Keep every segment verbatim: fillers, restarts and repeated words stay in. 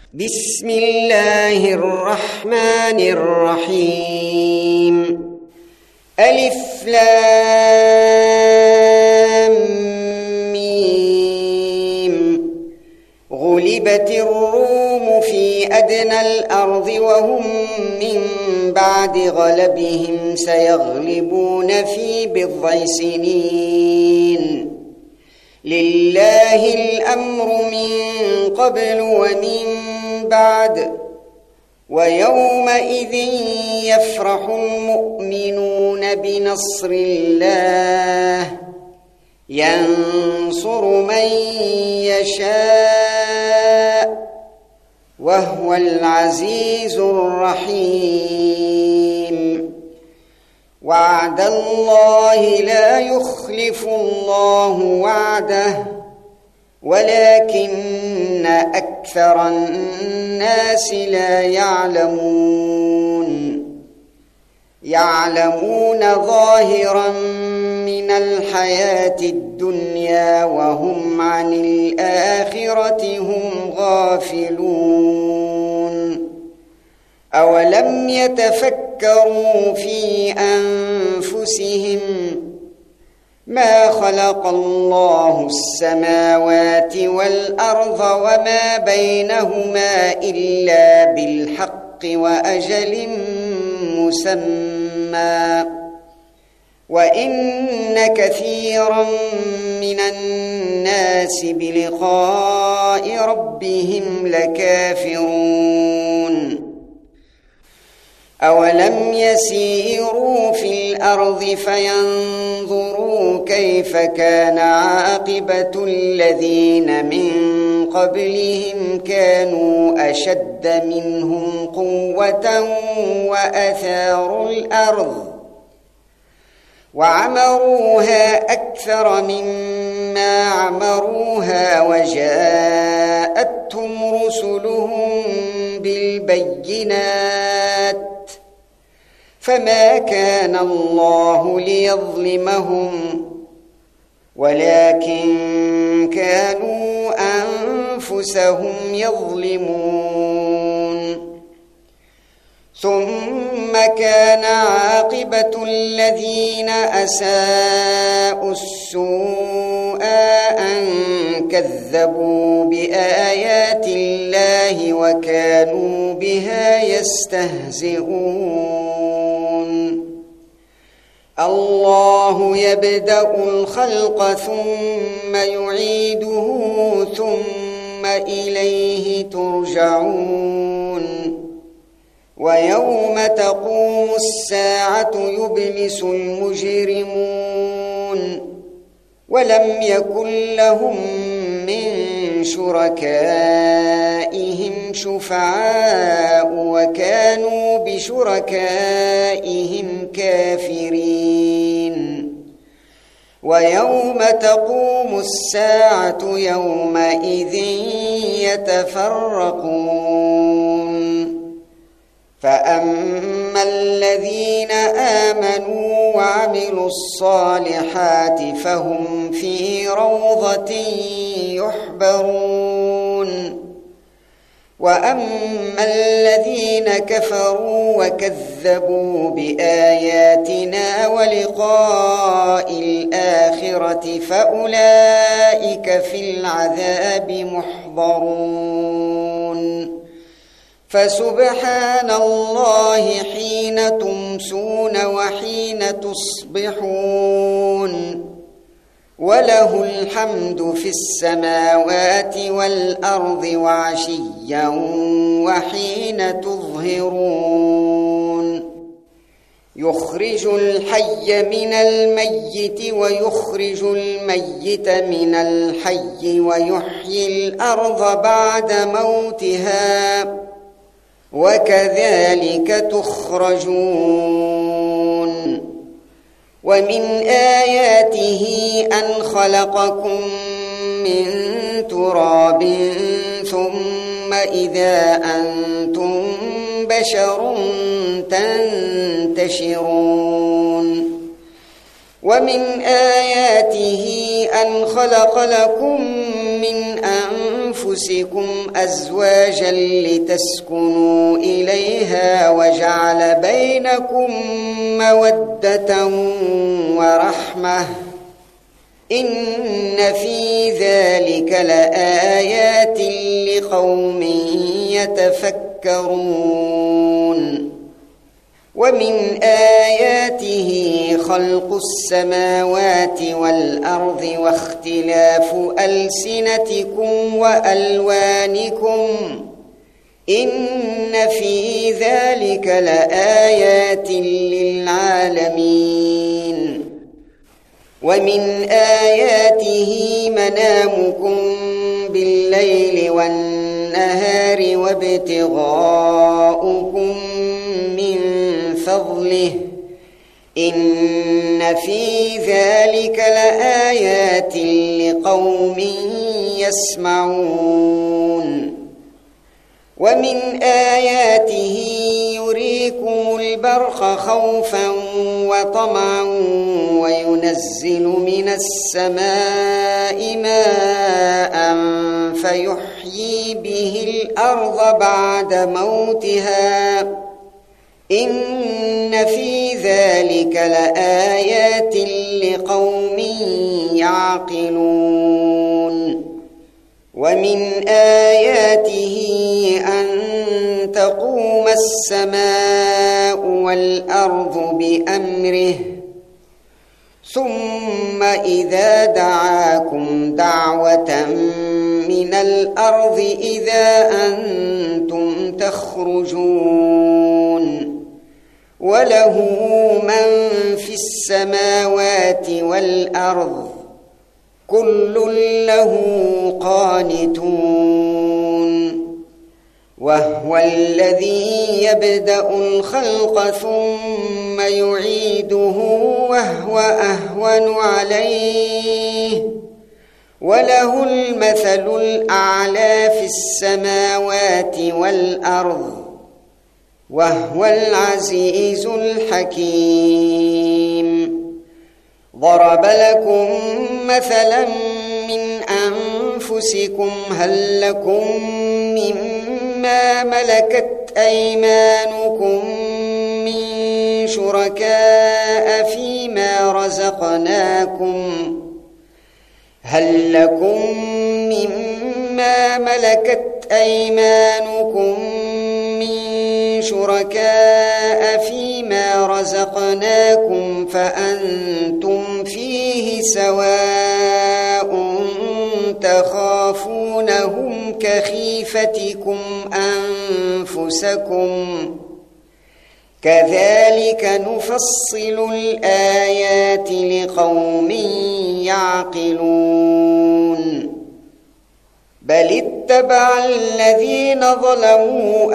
بسم الله الرحمن الرحيم. ألف لام ميم. غلبت الروم في أدنى الأرض وهم من بعد غلبهم سيغلبون في بضع سنين. لله الأمر من قبل ومن بعد، ويومئذ يفرح المؤمنون بنصر الله ينصر من يشاء وهو العزيز الرحيم. وعد الله لا يخلف الله وعده ولكن أكثر الناس لا يعلمون. يعلمون ظاهرا من الحياة الدنيا وهم عن الآخرة هم غافلون. أولم يتفكروا في أنفسهم ما خلق الله السماوات والأرض وما بينهما إلا بالحق وأجل مسمى، وإن كثيرا من الناس بلقاء ربهم لكافرون. أولم يسيروا في الأرض فينظروا كيف كان عاقبة الذين من قبلهم كانوا أشد منهم قوة وأثاروا الأرض وعمروها أكثر مما عمروها وجاءتهم رسلهم بالبينات فما كان الله ليظلمهم ولكن كانوا أنفسهم يظلمون. ثم كان عاقبة الذين أساءوا السوء أن كذبوا بآيات الله وكانوا بها يستهزئون. الله يبدأ الخلق ثم يعيده ثم إليه ترجعون. ويوم تقوم الساعة يبلس المجرمون ولم يكن لهم من شركائهم شفعاء وكانوا بشركائهم كافرين. ويوم تقوم الساعة يومئذ يتفرقون. فأما الذين آمنوا وعملوا الصالحات فهم في روضة يحبرون. وأما الذين كفروا وكذبوا بآياتنا ولقاء الآخرة فأولئك في العذاب محضرون. فسبحان الله حين تمسون وحين تصبحون وله الحمد في السماوات والأرض وعشيا وحين تظهرون. يخرج الحي من الميت ويخرج الميت من الحي ويحيي الأرض بعد موتها وكذلك تخرجون. ومن آياته أن خلقكم من تراب ثم إذا أنتم بشر تنتشرون. ومن آياته أن خلق لكم من أنفسكم أنفسكم أزواجا لتسكنوا إليها وجعل بينكم مودة ورحمة إن في ذلك لآيات لقوم يتفكرون ومن آياته خلق السماوات والأرض واختلاف ألسنتكم وألوانكم إن في ذلك لآيات للعالمين ومن آياته منامكم بالليل والنهار وابتغاؤكم من فضله إن في ذلك لآيات لقوم يسمعون ومن آياته يريكم البرق خوفا وطمعا وينزل من السماء ماء فيحيي به الأرض بعد موتها إن في ذلك لآيات لقوم يعقلون ومن آياته أن تقوم السماء والأرض بأمره ثم إذا دعاكم دعوة من الأرض إذا أنتم تخرجون وله من في السماوات والأرض كل له قانتون وهو الذي يبدأ الخلق ثم يعيده وهو أهون عليه وله المثل الأعلى في السماوات والأرض وهو العزيز الحكيم ضرب لكم مثلا من أنفسكم هل لكم مما ملكت أيمانكم من شركاء فيما رزقناكم هل لكم مما ملكت أيمانكم من شركاء فيما رزقناكم فأنتم فيه سواء تخافونهم كخيفتكم أنفسكم كذلك نفصل الآيات لقوم يعقلون بل اتبع الذين ظلموا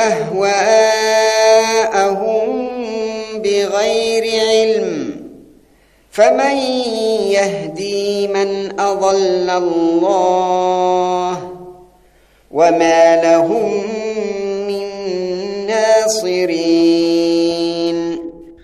أهواءهم بغير علم فمن يهدي من أضل الله وما لهم من ناصرين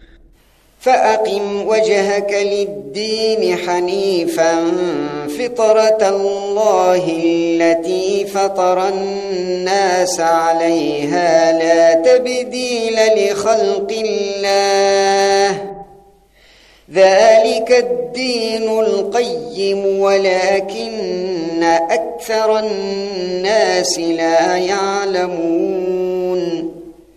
فأقم وجهك للدين حنيفا فطرة الله التي فطر الناس عليها لا تبديل لخلق الله ذلك الدين القيم ولكن أكثر الناس لا يعلمون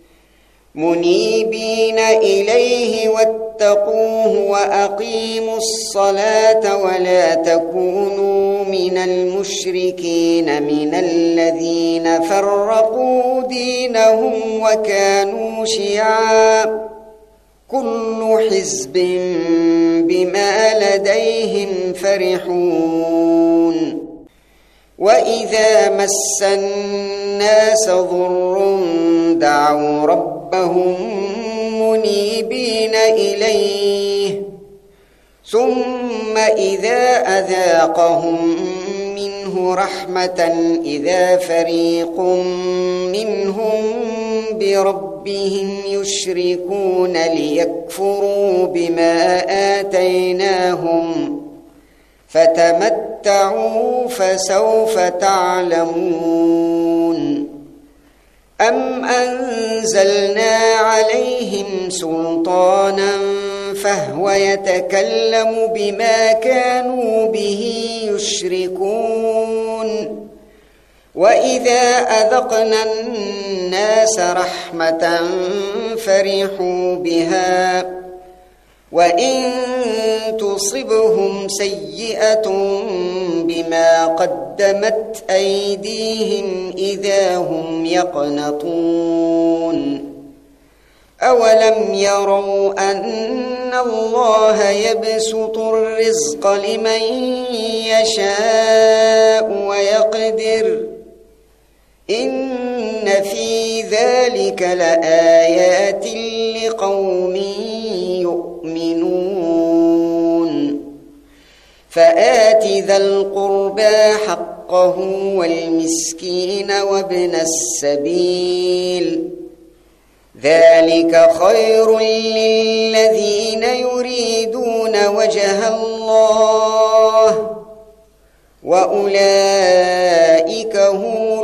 منيبين إليه واتقوه وأقيموا الصلاة ولا تكونوا من المشركين من الذين فرقوا دينهم وكانوا شيعا كل حزب بما لديهم فرحون وإذا مس الناس ضر دعوا ربهم منيبين إليه ثم إذا أذاقهم منه رحمة إذا فريق منهم بربهم يشركون ليكفروا بما آتيناهم فتمتعوا تمتعوا فسوف تعلمون أم أنزلنا عليهم سلطانا فهو يتكلم بما كانوا به يشركون وإذا أذقنا الناس رحمة فرحوا بها وإن تصبهم سيئة بما قدمت أيديهم إذا هم يقنطون أولم يروا أن الله يبسط الرزق لمن يشاء ويقدر إن في ذلك لآيات لقوم يؤمنون فآت ذا القربى حقه والمسكين وابن السبيل ذلك خير للذين يريدون وجه الله وأولئك هم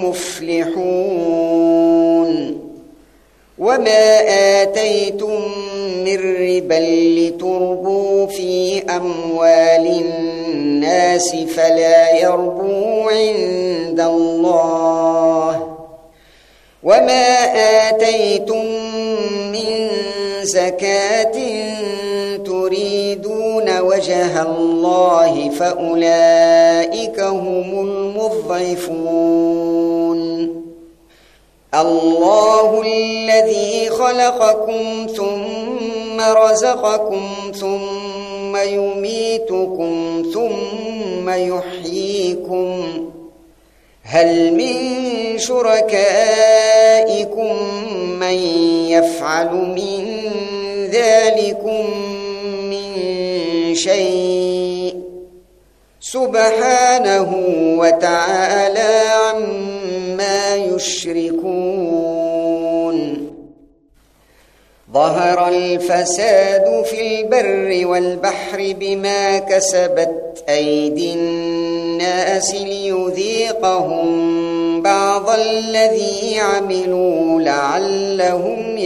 المفلحون وما آتيتم من ربا لتربوا في أموال الناس فلا يربو عند الله وما آتيتم من زكاة تريدون وجه الله فأولئك هم المضعفون الله الذي خلقكم ثم رزقكم ثم يميتكم ثم يحييكم هل من شركائكم من يفعل من ذلكم من شيء سبحانه وتعالى عما يشركون ظهر الفساد في البر والبحر بما كسبت أيدي الناس ليذيقهم بعض الذي عملوا لعلهم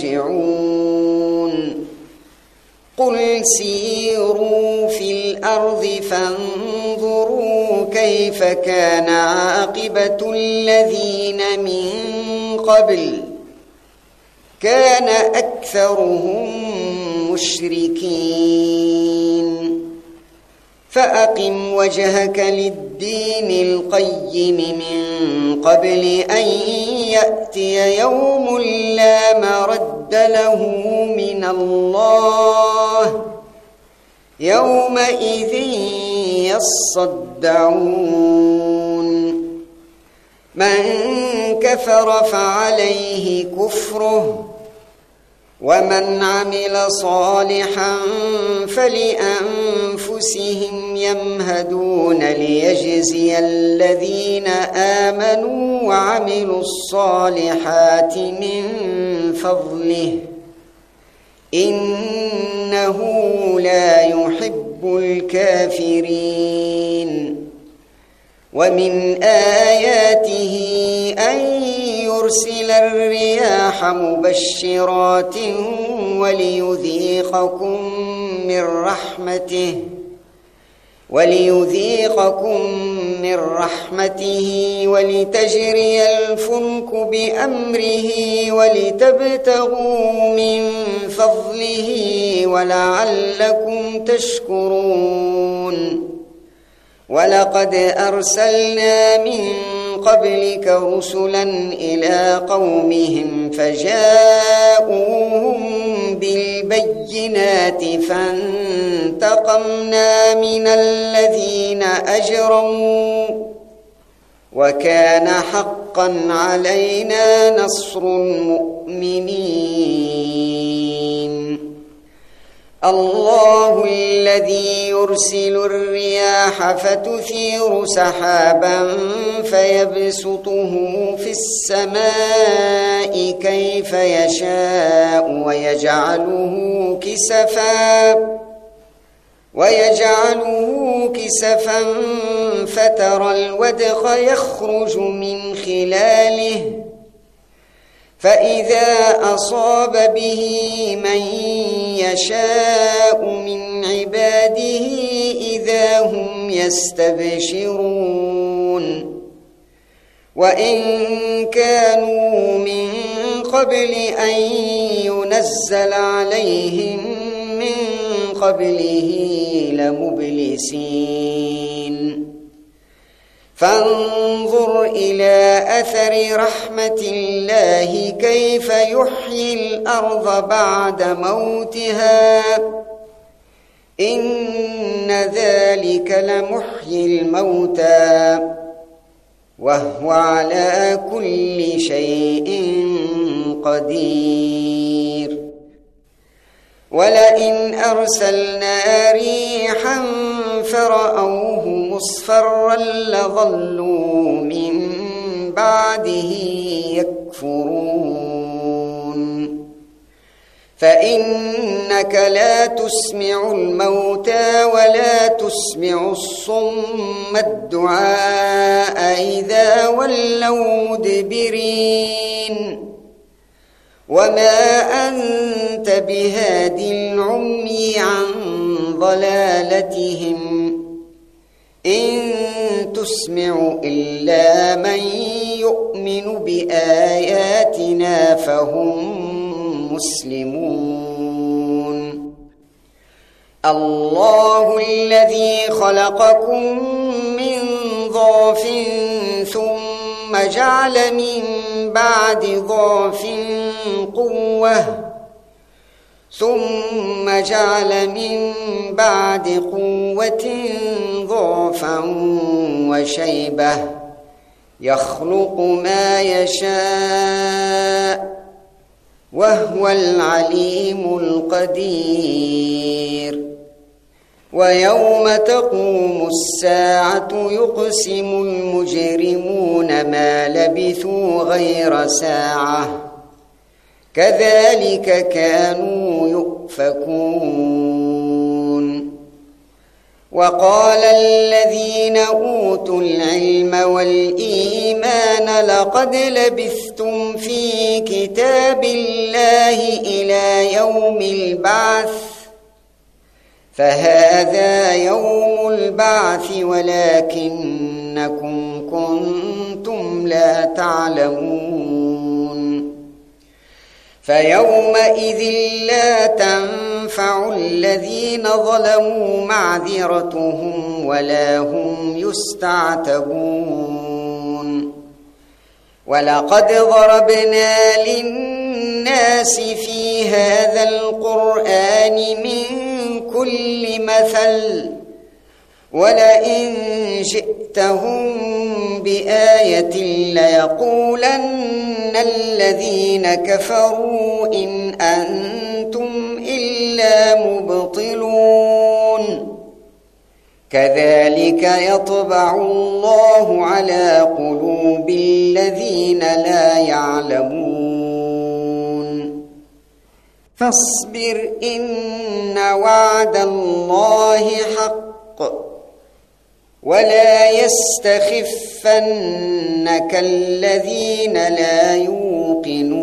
يرجعون قل سيروا في الأرض فانظروا كيف كان عاقبة الذين من قبل كان أكثرهم مشركين فأقم وجهك للدين القيم من قبل أن يأتي يوم لا مرد له من الله يومئذ يصدعون من كفر فعليه كفره ومن عمل صالحا فلأنفسهم يمهدون ليجزي الذين آمنوا وعملوا الصالحات من فضله إنه لا يحب الكافرين ومن آياته أن يرسل الرياح مبشرات وليذيقكم من رحمته وليذيقكم من رحمته ولتجري الفلك بأمره ولتبتغوا من فضله ولعلكم تشكرون ولقد أرسلنا من قبلك رسلا إلى قومهم فجاءوهم بالبينات فانتقمنا من الذين أجرموا وكان حقا علينا نصر المؤمنين الله الذي يرسل الرياح فتثير سحابا فيبسطه في السماء كيف يشاء ويجعله كسفا ويجعله كسفا فترى الودق يخرج من خلاله فإذا أصاب به من يشاء من عباده إذا هم يستبشرون وإن كانوا من قبل أن ينزل عليهم من قبله لمبلسين فانظر إلى أثر رحمة الله كيف يحيي الأرض بعد موتها إن ذلك لمحيي الموتى وهو على كل شيء قدير ولئن أرسلنا ريحا فرأوه مصفرا لظلوا من بعده يكفرون فإنك لا تسمع الموتى ولا تسمع الصم الدعاء إذا ولوا مدبرين وما أنت بهادي العمي عن ضلالتهم إن تسمع إلا من يؤمن بآياتنا فهم مسلمون الله الذي خلقكم من ضعف ثم جعل من بعد ضعف قوة ثم جعل من بعد قوة ضعفا وشيبة يخلق ما يشاء وهو العليم القدير ويوم تقوم الساعة يقسم المجرمون ما لبثوا غير ساعة كذلك كانوا يؤفكون وقال الذين أوتوا العلم والإيمان لقد لبثتم في كتاب الله إلى يوم البعث فهذا يوم البعث ولكنكم كنتم لا تعلمون فيومئذ لا تنفع الذين ظلموا معذرتهم ولا هم يستعتبون ولقد ضربنا للناس في هذا القرآن من كل مثل ولئن جئتهم بآية ليقولن الذين كفروا إن أنتم إلا مبطلون كذلك يطبع الله على قلوب الذين لا يعلمون فاصبر إن وعد الله حق ولا يستخفنك الذين لا يوقنون